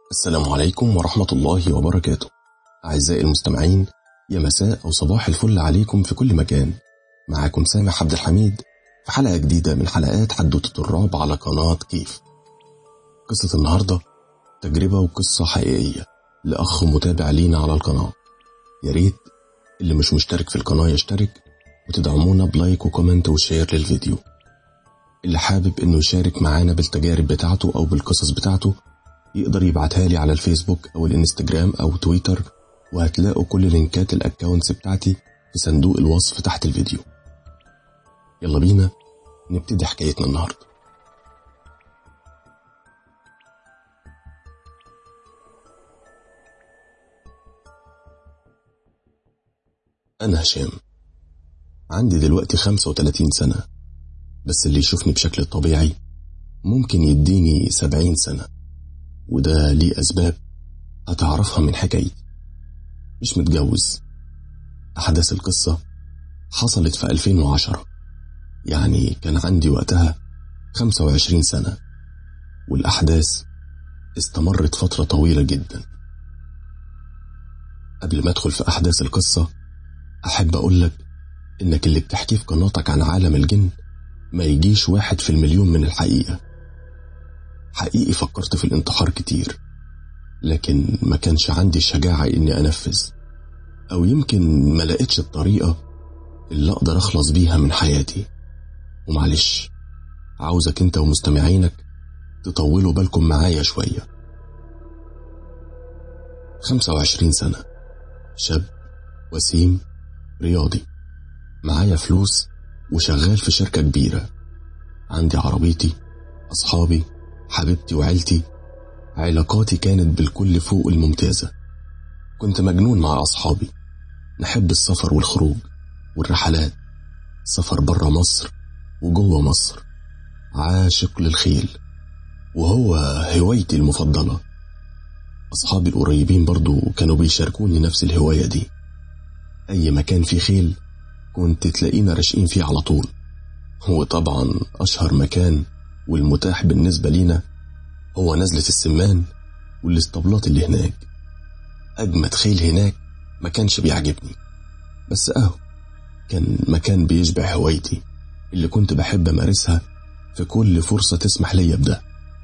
السلام عليكم ورحمة الله وبركاته. أعزائي المستمعين، يا مساء أو صباح الفل عليكم في كل مكان. معاكم سامح عبد الحميد في حلقة جديدة من حلقات حدوتة الرعب على قناة كيف. قصة النهاردة تجربة وقصة حقيقية لأخ متابع لينا على القناة. يا ريت اللي مش مشترك في القناة يشترك وتدعمونا بلايك وكومنت وشير للفيديو. اللي حابب انه يشارك معانا بالتجارب بتاعته او بالقصص بتاعته يقدر يبعتها لي على الفيسبوك او الانستجرام او تويتر، وهتلاقوا كل لينكات الاكاونتس بتاعتي في صندوق الوصف تحت الفيديو. يلا بينا نبتدي حكايتنا النهاردة. أنا هشام، عندي دلوقتي 35 سنة، بس اللي يشوفني بشكل طبيعي ممكن يديني 70 سنة، وده ليه أسباب هتعرفها من حكايتي. مش متجوز. أحداث القصة حصلت في 2010، يعني كان عندي وقتها 25 سنة، والأحداث استمرت فترة طويلة جدا. قبل ما أدخل في أحداث القصة أحب أقولك إنك اللي بتحكيه في قناتك عن عالم الجن ما يجيش 1 في المليون من الحقيقة. حقيقي فكرت في الانتحار كتير، لكن ما كانش عندي الشجاعة إني أنفذ، أو يمكن ما لقيتش الطريقة اللي أقدر أخلص بيها من حياتي. ومعلش، عاوزك أنت ومستمعينك تطولوا بالكم معايا شوية. 25 سنة، شاب وسيم رياضي، معايا فلوس وشغال في شركة كبيرة، عندي عربيتي، أصحابي، حبيبتي وعيلتي. علاقاتي كانت بالكل فوق الممتازة. كنت مجنون مع أصحابي، نحب السفر والخروج والرحلات، سفر برا مصر وجوه مصر. عاشق للخيل، وهو هوايتي المفضلة. أصحابي القريبين برضو كانوا بيشاركوني نفس الهواية دي. أي مكان فيه خيل كنت تلاقينا راشقين فيه على طول. هو طبعا أشهر مكان والمتاح بالنسبة لينا هو نزلة السمان والاسطبلات اللي هناك. أجمد خيل هناك ما كانش بيعجبني، بس كان مكان بيشبع هوايتي اللي كنت بحب أمارسها في كل فرصة تسمح لي بده.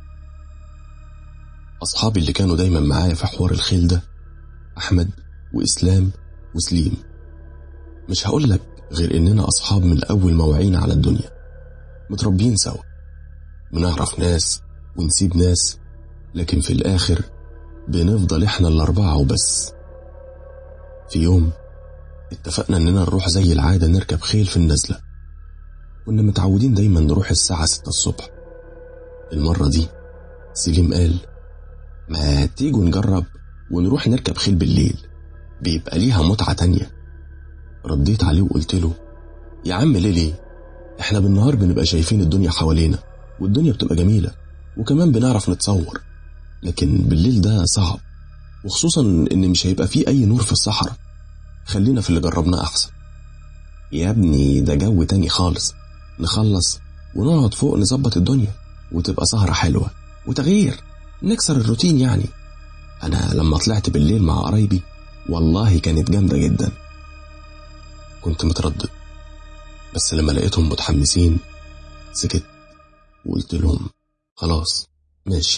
أصحابي اللي كانوا دايما معايا في حوار الخيل ده أحمد وإسلام وسليم. مش هقولك غير إننا أصحاب من أول ما وعينا على الدنيا، متربيين سوا، بنعرف ناس ونسيب ناس، لكن في الآخر بنفضل إحنا الأربعة وبس. في يوم اتفقنا إننا نروح زي العادة نركب خيل في النزلة. كنا متعودين دايما نروح الساعة 6 الصبح. المرة دي سليم قال: ما تيجوا نجرب ونروح نركب خيل بالليل، بيبقى ليها متعة تانية. رديت عليه وقلت له: يا عم ليه؟ احنا بالنهار بنبقى شايفين الدنيا حوالينا والدنيا بتبقى جميلة، وكمان بنعرف نتصور، لكن بالليل ده صعب، وخصوصا ان مش هيبقى فيه اي نور في الصحراء. خلينا في اللي جربناه احسن. يا ابني ده جو تاني خالص، نخلص ونقعد فوق نظبط الدنيا وتبقى سهرة حلوة وتغيير، نكسر الروتين يعني. انا لما طلعت بالليل مع قرايبي والله كانت جامدة جدا. كنت متردد، بس لما لقيتهم متحمسين سكت وقلت لهم: خلاص ماشي.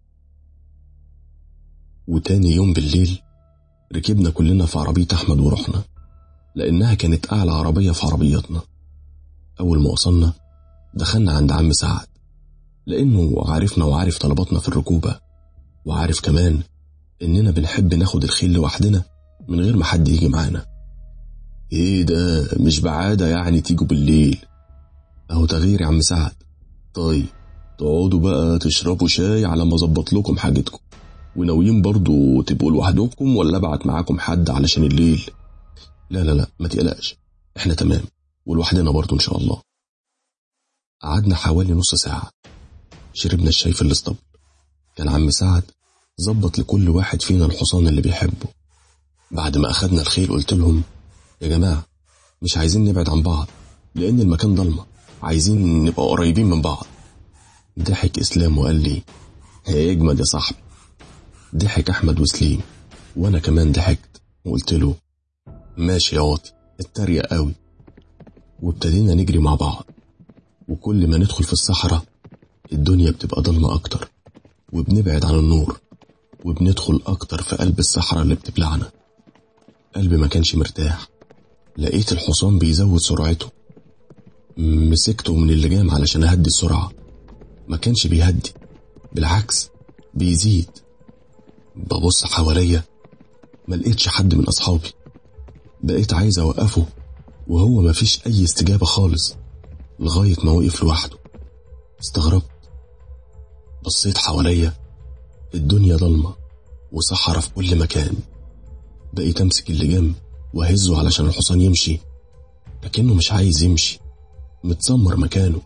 وتاني يوم بالليل ركبنا كلنا في عربية أحمد ورحنا، لأنها كانت أعلى عربية في عربياتنا. أول ما وصلنا دخلنا عند عم سعد، لأنه عارفنا وعارف طلباتنا في الركوبة، وعارف كمان إننا بنحب ناخد الخيل لوحدنا من غير ما حد يجي معانا. إيه ده، مش بعادة يعني تيجوا بالليل؟ أهو تغيير يا عم سعد. طيب تقعدوا بقى تشربوا شاي على ما أظبط لكم حاجتكم، وناويين برضو تبقوا لوحدكم ولا ابعت معاكم حد علشان الليل؟ لا ما تقلقش، احنا تمام ولوحدنا برضو ان شاء الله. قعدنا حوالي نص ساعة، شربنا الشاي في الاسطبل. كان عم سعد ظبط لكل واحد فينا الحصان اللي بيحبه. بعد ما أخدنا الخيل قلت لهم: يا جماعة مش عايزين نبعد عن بعض، لأن المكان ضلمة، عايزين نبقى قريبين من بعض. ضحك إسلام وقال لي: هيجمد يا صاحبي. ضحك أحمد وسليم، وأنا كمان ضحكت وقلت له ماشي يا واطي، اتريق قوي. وابتدينا نجري مع بعض، وكل ما ندخل في الصحراء الدنيا بتبقى ضلمة أكتر، وبنبعد عن النور، وبندخل أكتر في قلب الصحراء اللي بتبلعنا. قلبي ما كانش مرتاح. لقيت الحصان بيزود سرعته، مسكته من اللجام علشان أهدي السرعة. ما كانش بيهدي، بالعكس بيزيد. ببص حواليا ما لقيتش حد من أصحابي. بقيت عايز أوقفه وهو ما فيش أي استجابة خالص، لغاية ما وقف لوحده. استغربت، بصيت حواليا، الدنيا ضلمة وصحرا في كل مكان. بقيت أمسك اللجام وهزه علشان الحصان يمشي، لكنه مش عايز يمشي، متسمر مكانه.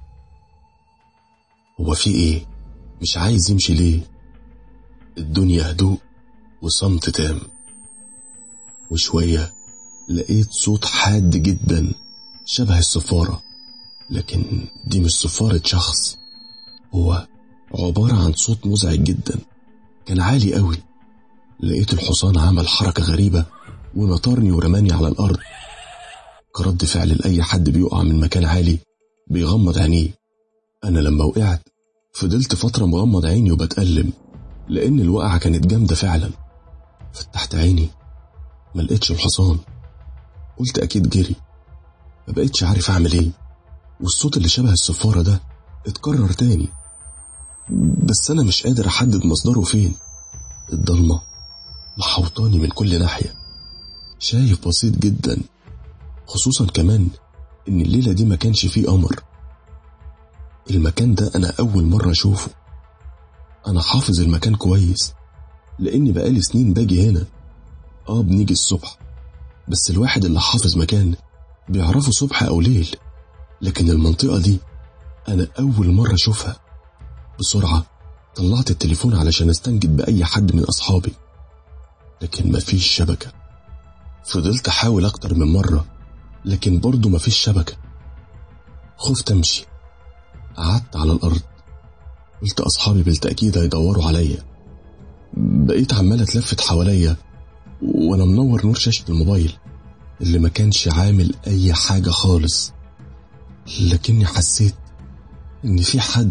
هو في ايه؟ مش عايز يمشي ليه؟ الدنيا هدوء وصمت تام. وشوية لقيت صوت حاد جدا شبه الصفارة، لكن دي مش صفارة شخص، هو عبارة عن صوت مزعج جدا، كان عالي قوي. لقيت الحصان عمل حركة غريبة ونطرني ورماني على الأرض. كرد فعل لأي حد بيقع من مكان عالي بيغمض عينيه. أنا لما وقعت فضلت فترة مغمض عيني وبتألم، لأن الوقعة كانت جامدة فعلا. فتحت عيني ما لقيتش الحصان، قلت أكيد جري. ما بقيتش عارف أعمل إيه، والصوت اللي شبه الصفارة ده اتكرر تاني، بس أنا مش قادر أحدد مصدره فين. الضلمة محوطاني من كل ناحية، شايف بسيط جدا، خصوصا كمان إن الليلة دي ما كانش فيه قمر. المكان ده أنا أول مرة أشوفه. أنا حافظ المكان كويس لأني بقالي سنين باجي هنا. بنيجي الصبح، بس الواحد اللي حافظ مكان بيعرفه صبح أو ليل، لكن المنطقة دي أنا أول مرة أشوفها. بسرعة طلعت التليفون علشان استنجد بأي حد من أصحابي، لكن مفيش شبكة. فضلت أحاول أكتر من مرة، لكن برضو مفيش شبكة. خفت أمشي، قعدت على الأرض، قلت أصحابي بالتأكيد هيدوروا عليا. بقيت عمال أتلفت حواليا وأنا منور نور شاشة الموبايل اللي ما كانش عامل أي حاجة خالص، لكني حسيت إن في حد.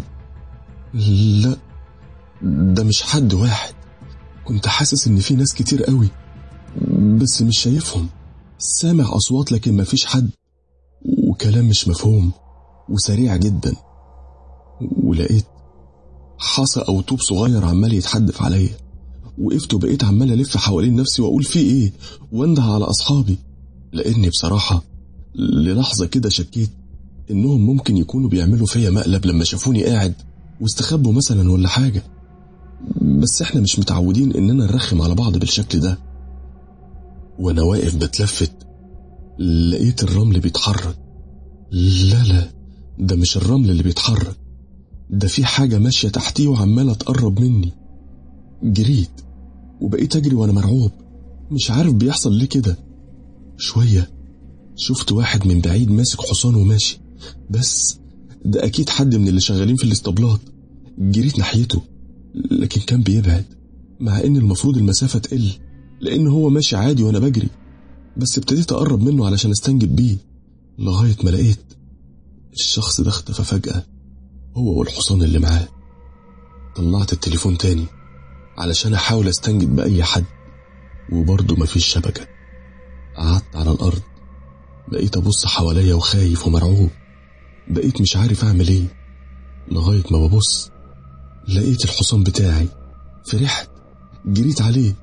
لا، ده مش حد واحد، كنت حاسس إن في ناس كتير قوي بس مش شايفهم. سامع أصوات لكن ما فيش حد، وكلام مش مفهوم وسريع جدا. ولقيت حصى أو طوب صغير عمال يتحدف عليا. وقفت وبقيت عمال ألف حوالين نفسي وأقول فيه إيه، وانده على أصحابي، لأني بصراحة للحظة كده شكيت إنهم ممكن يكونوا بيعملوا فيا مقلب لما شافوني قاعد واستخبوا مثلا ولا حاجة. بس إحنا مش متعودين إننا نرخم على بعض بالشكل ده. وأنا واقف بتلفت لقيت الرمل بيتحرك. لا، ده مش الرمل اللي بيتحرك، ده في حاجة ماشية تحتي وعمالة تقرب مني. جريت وبقيت أجري وأنا مرعوب، مش عارف بيحصل ليه كده. شوية شفت واحد من بعيد ماسك حصان وماشي، بس ده أكيد حد من اللي شغالين في الاسطبلات. جريت ناحيته لكن كان بيبعد، مع إن المفروض المسافة تقل لأن هو ماشي عادي وأنا بجري. بس ابتديت أقرب منه علشان استنجد بيه، لغاية ما لقيت الشخص ده اختفى فجأة، هو والحصان اللي معاه. طلعت التليفون تاني علشان أحاول استنجد بأي حد، وبرضه مفيش شبكة. قعدت على الأرض، بقيت أبص حواليا وخايف ومرعوب. بقيت مش عارف أعمل إيه، لغاية ما ببص لقيت الحصان بتاعي. فرحت، جريت عليه،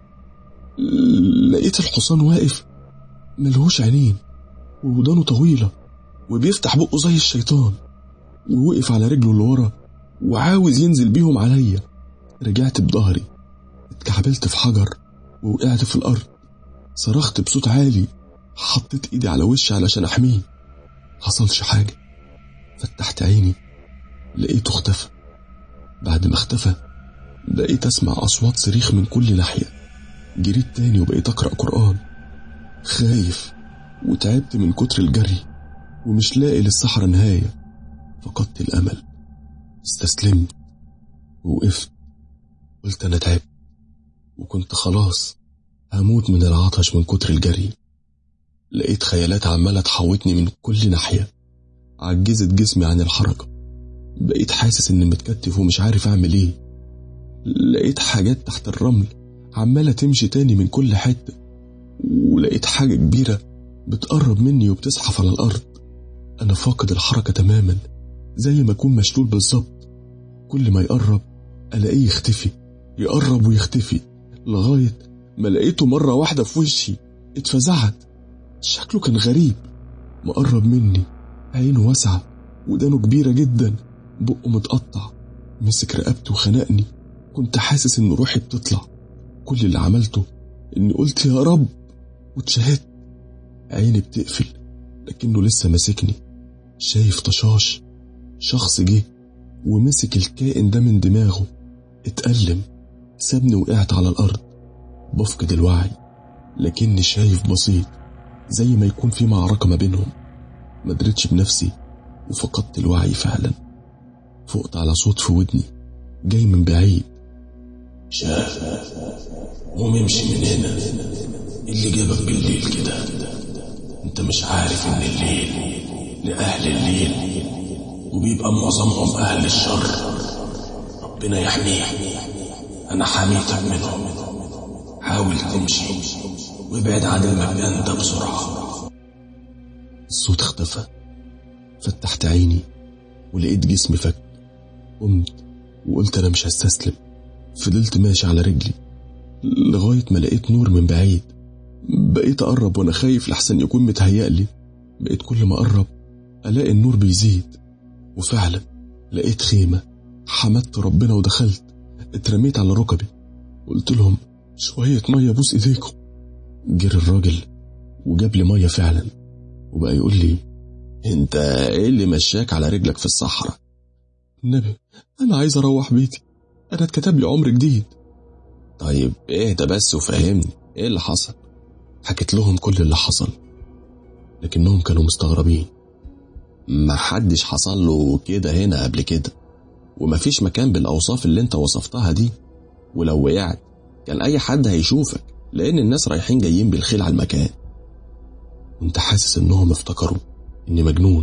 لقيت الحصان واقف ملهوش عينين وودانه طويلة وبيفتح بقه زي الشيطان، ووقف على رجله اللي ورا وعاوز ينزل بيهم عليا. رجعت بظهري، اتكعبلت في حجر ووقعت في الأرض. صرخت بصوت عالي، حطيت ايدي على وشي علشان احميه. حصلش حاجة. فتحت عيني لقيته اختفى. بعد ما اختفى بقيت اسمع اصوات صريخ من كل ناحية. جريت تاني وبقيت اقرأ قرآن، خايف وتعبت من كتر الجري ومش لاقي للصحراء نهاية. فقدت الامل، استسلمت ووقفت. قلت انا تعبت وكنت خلاص هموت من العطش من كتر الجري. لقيت خيالات عمالة تحوطني من كل ناحية، عجزت جسمي عن الحركة، بقيت حاسس إني متكتف ومش عارف أعمل إيه. لقيت حاجات تحت الرمل عمالة تمشي تاني من كل حتة، ولقيت حاجة كبيرة بتقرب مني وبتزحف على الأرض. أنا فاقد الحركة تماما، زي ما أكون مشلول بالظبط. كل ما يقرب ألاقيه يختفي، يقرب ويختفي، لغاية ما لقيته مرة واحدة في وشي. اتفزعت، شكله كان غريب، مقرب مني، عينه واسعة ودانه كبيرة جدا، بقه متقطع، مسك رقبته وخنقني. كنت حاسس إن روحي بتطلع. كل اللي عملته إني قلت يا رب واتشهدت. عيني بتقفل لكنه لسه ماسكني. شايف طشاش، شخص جه ومسك الكائن ده من دماغه، اتألم، سابني وقعت على الأرض بفقد الوعي، لكني شايف بسيط، زي ما يكون في معركة ما بينهم. ما دريتش بنفسي وفقدت الوعي فعلا. فقت على صوت في ودني جاي من بعيد: شاف، قوم امشي من هنا، اللي جابك بالليل كده؟ انت مش عارف ان الليل لأهل الليل، وبيبقى معظمهم أهل الشر. ربنا يحميك، أنا حميتك منهم. حاول تمشي وابعد عن المكان ده بسرعة. الصوت اختفى. فتحت عيني ولقيت جسمي فك. قمت وقلت أنا مش هستسلم. فضلت ماشي على رجلي لغاية ما لقيت نور من بعيد. بقيت أقرب وأنا خايف لحسن يكون متهيألي. بقيت كل ما أقرب ألاقي النور بيزيد، وفعلا لقيت خيمة. حمدت ربنا ودخلت، اترميت على ركبي، قلت لهم شوية مية بوس إيديكم. جري الراجل وجاب لي مية فعلا، وبقى يقول لي انت ايه اللي مشاك على رجلك في الصحراء؟ النبي أنا عايز أروح بيتي، أنا اتكتب لي عمر جديد. طيب اهدى بس وفهمني ايه اللي حصل. حكيت لهم كل اللي حصل، لكنهم كانوا مستغربين. ما حدش حصل له كده هنا قبل كده، ومفيش مكان بالأوصاف اللي انت وصفتها دي، ولو وقعت كان أي حد هيشوفك، لأن الناس رايحين جايين بالخيل على المكان. كنت حاسس إنهم افتكروا إني مجنون.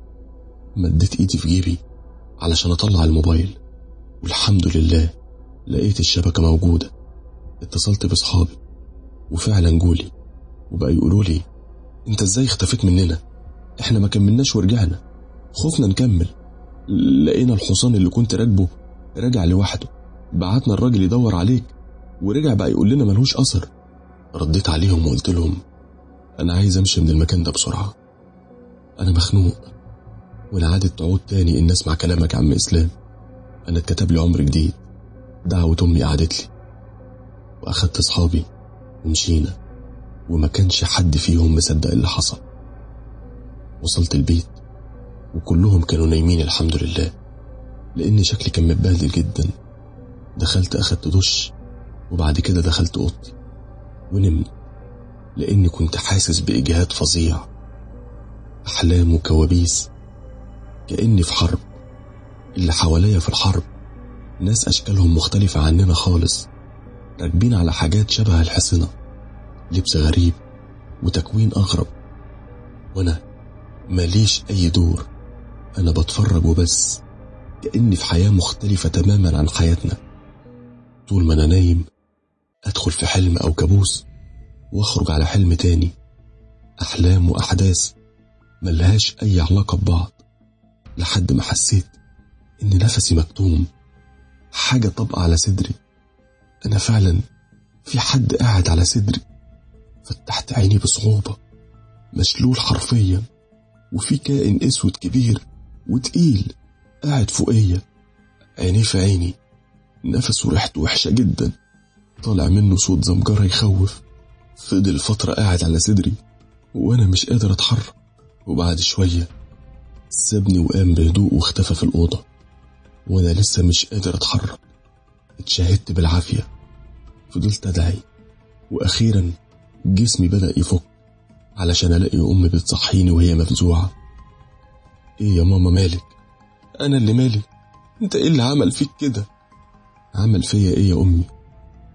مديت إيدي في جيبي علشان أطلع الموبايل، والحمد لله لقيت الشبكة موجودة. اتصلت بأصحابي وفعلا جولي، وبقى يقولوا لي انت ازاي اختفيت مننا؟ احنا ما كملناش ورجعنا، خوفنا نكمل. لقينا الحصان اللي كنت راكبه رجع لوحده، بعتنا الراجل يدور عليك ورجع بقى يقول لنا ملهوش أثر. رديت عليهم وقلت لهم أنا عايز أمشي من المكان ده بسرعة، أنا مخنوق. ولا عادت تعود تاني إن أسمع كلامك يا عم إسلام. أنا اتكتب لي عمر جديد، دعوة أمي قعدت لي، وأخدت أصحابي ومشينا، وما كانش حد فيهم مصدق اللي حصل. وصلت البيت وكلهم كانوا نايمين الحمد لله، لأن شكلي كان متبهدل جدا. دخلت أخدت دش، وبعد كده دخلت أوضتي ونمت، لأني كنت حاسس بإجهاد فظيع، أحلام وكوابيس، كأني في حرب. اللي حواليا في الحرب ناس أشكالهم مختلفة عننا خالص، راكبين على حاجات شبه الحصنة، لبس غريب وتكوين أغرب، وأنا ماليش أي دور. أنا بتفرج وبس، كأني في حياة مختلفة تماما عن حياتنا. طول ما أنا نايم أدخل في حلم أو كابوس، وأخرج على حلم تاني. أحلام وأحداث ملهاش أي علاقة ببعض، لحد ما حسيت إن نفسي مكتوم، حاجة طبقة على صدري. أنا فعلا في حد قاعد على صدري. فتحت عيني بصعوبة، مشلول حرفيا، وفي كائن اسود كبير وتقيل قاعد فوقيا، عينيه في عيني، نفسه ريحته وحشة جدا، طالع منه صوت زمجرة يخوف. فضل فترة قاعد على صدري وانا مش قادر اتحرك، وبعد شوية سابني وقام بهدوء واختفى في الأوضة، وانا لسه مش قادر اتحرك. اتشهدت بالعافية، فضلت ادعي، واخيرا جسمي بدأ يفك علشان الاقي امي بتصحيني وهي مفزوعة. ايه يا ماما مالك؟ انا اللي مالي، انت ايه اللي عمل فيك كده؟ عمل فيا ايه يا امي؟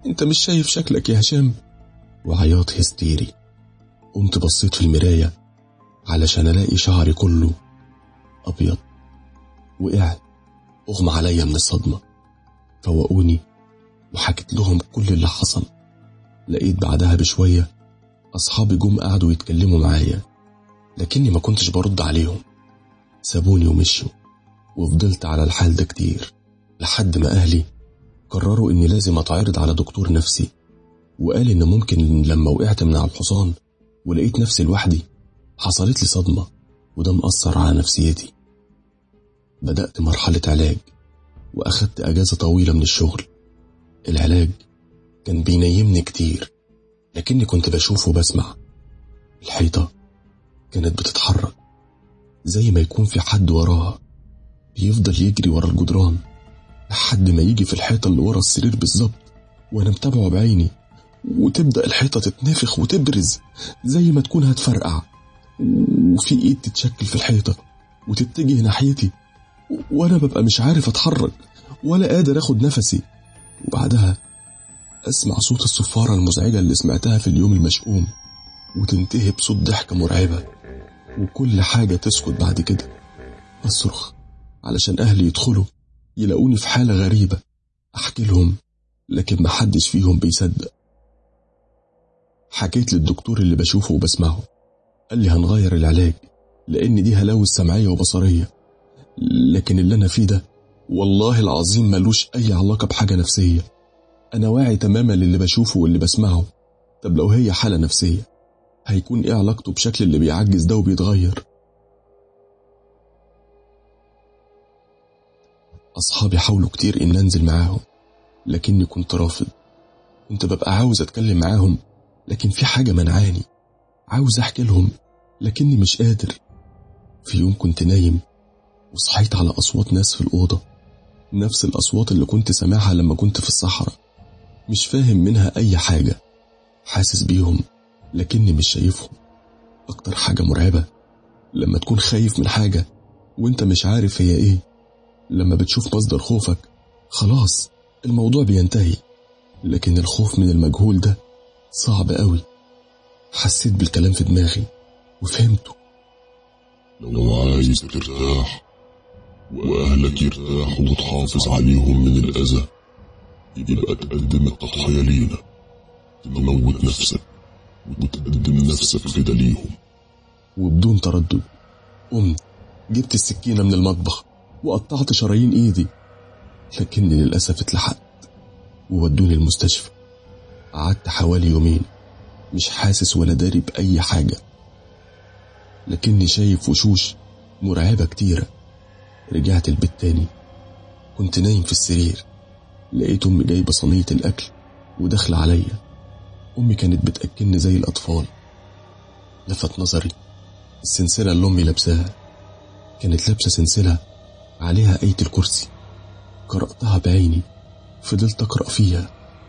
انت مش شايف شكلك يا هشام؟ وعياط هستيري. قمت بصيت في المراية علشان الاقي شعري كله ابيض. وقعت اغمى عليا من الصدمة. فوقوني وحكيت لهم كل اللي حصل. لقيت بعدها بشوية أصحابي جم قعدوا يتكلموا معايا، لكني ما كنتش برد عليهم. سابوني ومشوا، وفضلت على الحال ده كتير لحد ما أهلي قرروا إني لازم أتعرض على دكتور نفسي، وقال إن ممكن لما وقعت من على الحصان ولقيت نفسي لوحدي حصلت لي صدمة، وده مأثر على نفسيتي. بدأت مرحلة علاج وأخدت أجازة طويلة من الشغل. العلاج كان بينيمني كتير، لكني كنت بشوف وبسمع. الحيطة كانت بتتحرك زي ما يكون في حد وراها، بيفضل يجري ورا الجدران لحد ما يجي في الحيطة اللي ورا السرير بالظبط، وأنا متابعه بعيني. وتبدأ الحيطة تتنفخ وتبرز زي ما تكون هتفرقع، وفي إيد تتشكل في الحيطة وتتجه ناحيتي، وأنا ببقى مش عارف أتحرك ولا قادر أخد نفسي. وبعدها أسمع صوت الصفارة المزعجة اللي سمعتها في اليوم المشؤوم، وتنتهي بصوت ضحكة مرعبة، وكل حاجة تسكت بعد كده. أصرخ علشان أهلي يدخلوا يلاقوني في حالة غريبة. أحكي لهم لكن محدش فيهم بيصدق. حكيت للدكتور اللي بشوفه وبسمعه، قال لي هنغير العلاج لأن دي هلاوس سمعية وبصرية، لكن اللي أنا فيه ده والله العظيم ملوش أي علاقة بحاجة نفسية. أنا واعي تماما للي بشوفه واللي بسمعه. طب لو هي حالة نفسية هيكون إيه علاقته بشكل اللي بيعجز ده وبيتغير؟ أصحابي حاولوا كتير إن أنزل معاهم، لكني كنت رافض. كنت ببقى عاوز أتكلم معاهم، لكن في حاجة منعاني. عاوز أحكي لهم لكني مش قادر. في يوم كنت نايم وصحيت على أصوات ناس في الأوضة، نفس الأصوات اللي كنت سامعها لما كنت في الصحراء. مش فاهم منها أي حاجة، حاسس بيهم لكني مش شايفهم. أكتر حاجة مرعبة لما تكون خايف من حاجة وانت مش عارف هي ايه. لما بتشوف مصدر خوفك خلاص الموضوع بينتهي، لكن الخوف من المجهول ده صعب قوي. حسيت بالكلام في دماغي وفهمته. لو عايز ترتاح وأهلك يرتاحوا وتحافظ عليهم من الأذى، يبقى تقدم التضحية لينا، تموت نفسك وتقدم نفسك فدا ليهم. وبدون تردد قمت جبت السكينة من المطبخ وقطعت شرايين ايدي، لكني للأسف اتلحقت وودوني المستشفى. قعدت حوالي يومين مش حاسس ولا داري بأي حاجة، لكني شايف وشوش مرعبة كتيرة. رجعت البيت تاني، كنت نايم في السرير، لقيت أمي جايبة صينية الأكل ودخل عليا. أمي كانت بتأكلني زي الأطفال. لفت نظري السلسلة اللي أمي لابساها، كانت لابسة سلسلة عليها آية الكرسي. قرأتها بعيني، فضلت أقرأ فيها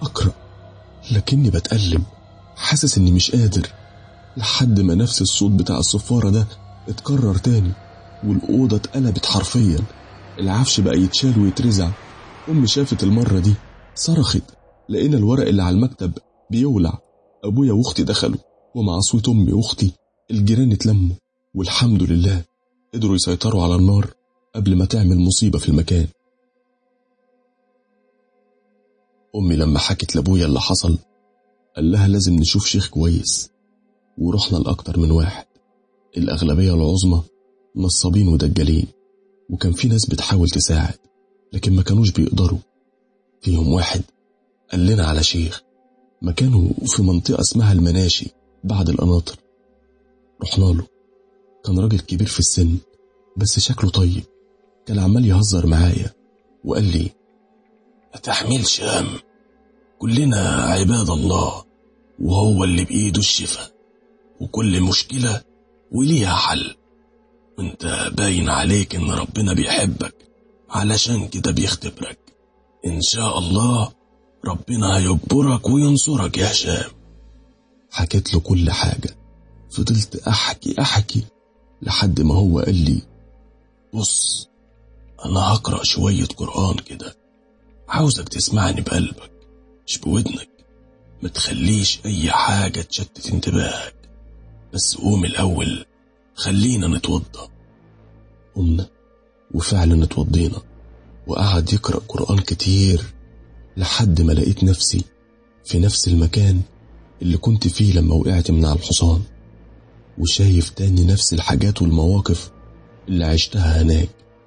لكني بتألم، حاسس إني مش قادر، لحد ما نفس الصوت بتاع الصفارة ده اتكرر تاني، والأوضة اتقلبت حرفيا. العفش بقى يتشال ويترزع. أمي شافت المرة دي صرخت، لقينا الورق اللي على المكتب بيولع. أبويا وأختي دخلوا، ومع صوت أمي وأختي الجيران اتلموا، والحمد لله قدروا يسيطروا على النار قبل ما تعمل مصيبة في المكان. أمي لما حكت لأبويا اللي حصل قال لها لازم نشوف شيخ كويس، ورحنا لأكتر من واحد. الأغلبية العظمى نصابين ودجالين، وكان في ناس بتحاول تساعد لكن ما كانوش بيقدروا. فيهم واحد قال لنا على شيخ مكانه في منطقة اسمها المناشي بعد القناطر. رحنا له، كان راجل كبير في السن بس شكله طيب. كان عمال يهزر معايا وقال لي ما تحملش هم، كلنا عباد الله وهو اللي بإيده الشفاء، وكل مشكلة وليها حل، وانت باين عليك ان ربنا بيحبك علشان كده بيختبرك. ان شاء الله ربنا هيجبرك وينصرك يا هشام. حكيت له كل حاجة، فضلت أحكي لحد ما هو قال لي بص أنا هقرأ شوية قرآن كده، عاوزك تسمعني بقلبك مش بودنك. ما تخليش أي حاجة تشتت انتباهك، بس قوم الأول خلينا نتوضى. قمنا وفعلا اتوضينا، وقعد يقرأ قرآن كتير لحد ما لقيت نفسي في نفس المكان اللي كنت فيه لما وقعت من على الحصان، وشايف تاني نفس الحاجات والمواقف اللي عشتها هناك.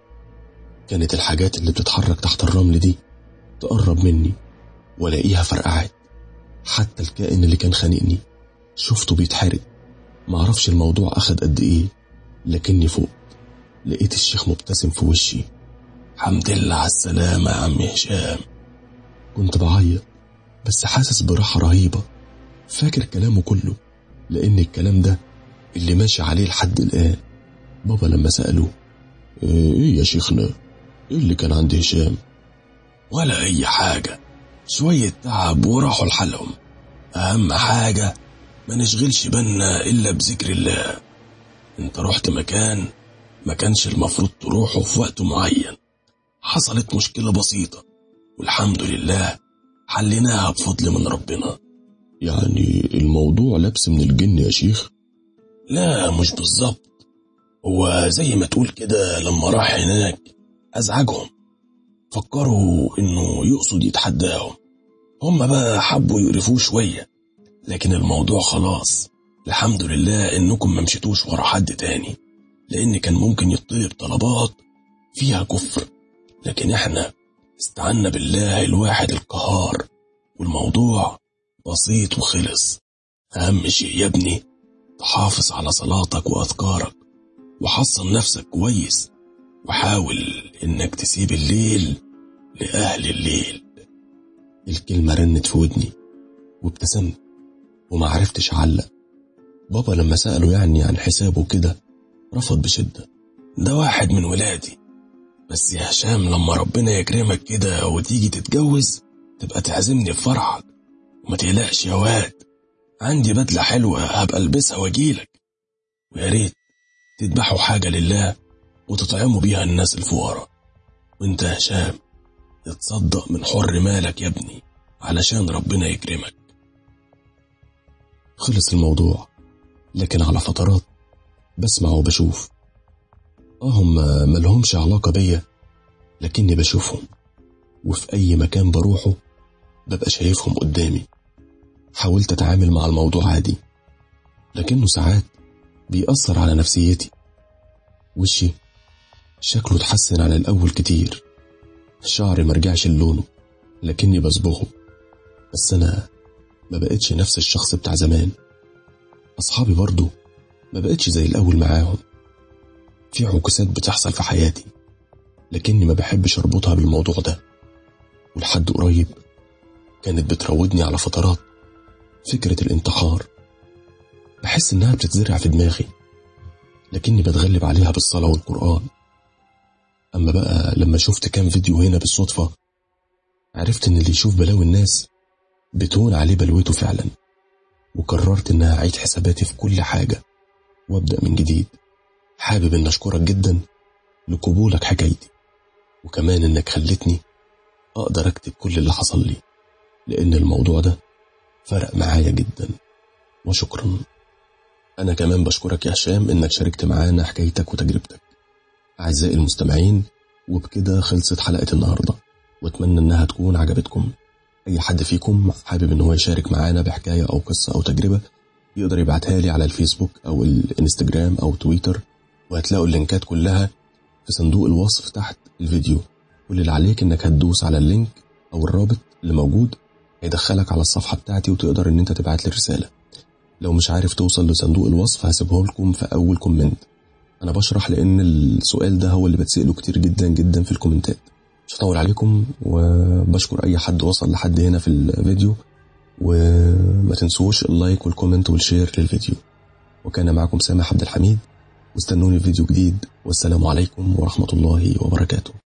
كانت الحاجات اللي بتتحرك تحت الرمل دي تقرب مني ولاقيها فرقعت. حتى الكائن اللي كان خانقني شفته بيتحرق. معرفش الموضوع أخد قد إيه، لكني فوق لقيت الشيخ مبتسم في وشي. الحمد لله على السلامة يا عم هشام. كنت بعيط بس حاسس براحة رهيبة، فاكر كلامه كله، لأن الكلام ده اللي ماشي عليه لحد الآن. بابا لما سأله إيه يا شيخنا، إيه اللي كان عند هشام؟ ولا أي حاجة، شوية تعب وراحوا لحالهم. أهم حاجة ما نشغلش بالنا إلا بذكر الله. انت رحت مكان ما كانش المفروض تروحه في وقت معين، حصلت مشكلة بسيطة والحمد لله حليناها بفضل من ربنا. يعني الموضوع لبس من الجن يا شيخ؟ لا مش بالظبط، هو زي ما تقول كده لما راح هناك أزعجهم، فكروا إنه يقصد يتحداهم. هم بقى حبوا يقرفوه شوية، لكن الموضوع خلاص الحمد لله إنكم ما مشيتوش ورا حد تاني، لأن كان ممكن يطلب طلبات فيها كفر، لكن احنا استعنا بالله الواحد القهار والموضوع بسيط وخلص. أهم شيء يا ابني تحافظ على صلاتك وأذكارك، وحصن نفسك كويس، وحاول إنك تسيب الليل لأهل الليل. الكلمة رنت في ودني وابتسمت وما عرفتش أعلق. بابا لما سأله يعني عن حسابه كده رفض بشدة. ده واحد من ولادي، بس يا هشام لما ربنا يكرمك كده وتيجي تتجوز تبقى تعزمني بفرحك، وما تقلقش يا واد، عندي بدلة حلوة هبقى البسها واجيلك، ويا ريت تذبحوا حاجة لله وتطعموا بيها الناس الفقراء. وانت يا هشام تتصدق من حر مالك يا ابني علشان ربنا يكرمك. خلص الموضوع، لكن على فترات بسمع وبشوف. هم ملهمش علاقة بيا، لكني بشوفهم، وفي أي مكان بروحه ببقى شايفهم قدامي. حاولت أتعامل مع الموضوع عادي، لكنه ساعات بيأثر على نفسيتي. وشي شكله اتحسن عن الأول كتير، شعري مرجعش لونه لكني بصبغه، بس أنا ما بقتش نفس الشخص بتاع زمان. أصحابي برضو ما بقتش زي الأول معاهم. في عكوسات بتحصل في حياتي، لكني ما بحبش أربطها بالموضوع ده. ولحد قريب كانت بتراودني على فترات فكرة الانتحار. بحس إنها بتتزرع في دماغي، لكني بتغلب عليها بالصلاة والقرآن. أما بقى لما شفت كام فيديو هنا بالصدفة، عرفت إن اللي يشوف بلاوي الناس بتهون عليه بلوته فعلا، وقررت إنها أعيد حساباتي في كل حاجة وأبدأ من جديد. حابب إن أشكرك جدا لقبولك حكايتي، وكمان إنك خلتني أقدر أكتب كل اللي حصل لي، لأن الموضوع ده فرق معايا جدا، وشكرا. أنا كمان بشكرك يا هشام إنك شاركت معانا حكايتك وتجربتك. أعزائي المستمعين، وبكده خلصت حلقة النهاردة، واتمنى إنها تكون عجبتكم. أي حد فيكم حابب إن هو يشارك معانا بحكاية أو قصة أو تجربة، يقدر يبعتها لي على الفيسبوك أو الانستجرام أو تويتر، وهتلاقوا اللينكات كلها في صندوق الوصف تحت الفيديو. كل اللي عليك إنك هتدوس على اللينك أو الرابط اللي موجود هيدخلك على الصفحة بتاعتي، وتقدر إن أنت تبعت لي رسالة. لو مش عارف توصل لصندوق الوصف هسيبه لكم في أول كومنت. أنا بشرح لأن السؤال ده هو اللي بتسأله كتير جدا جدا في الكومنتات. مش هطول عليكم، وبشكر أي حد وصل لحد هنا في الفيديو، وما تنسوش اللايك والكومنت والشير للفيديو. وكان معكم سامح عبد الحميد، واستنوني في فيديو جديد، والسلام عليكم ورحمة الله وبركاته.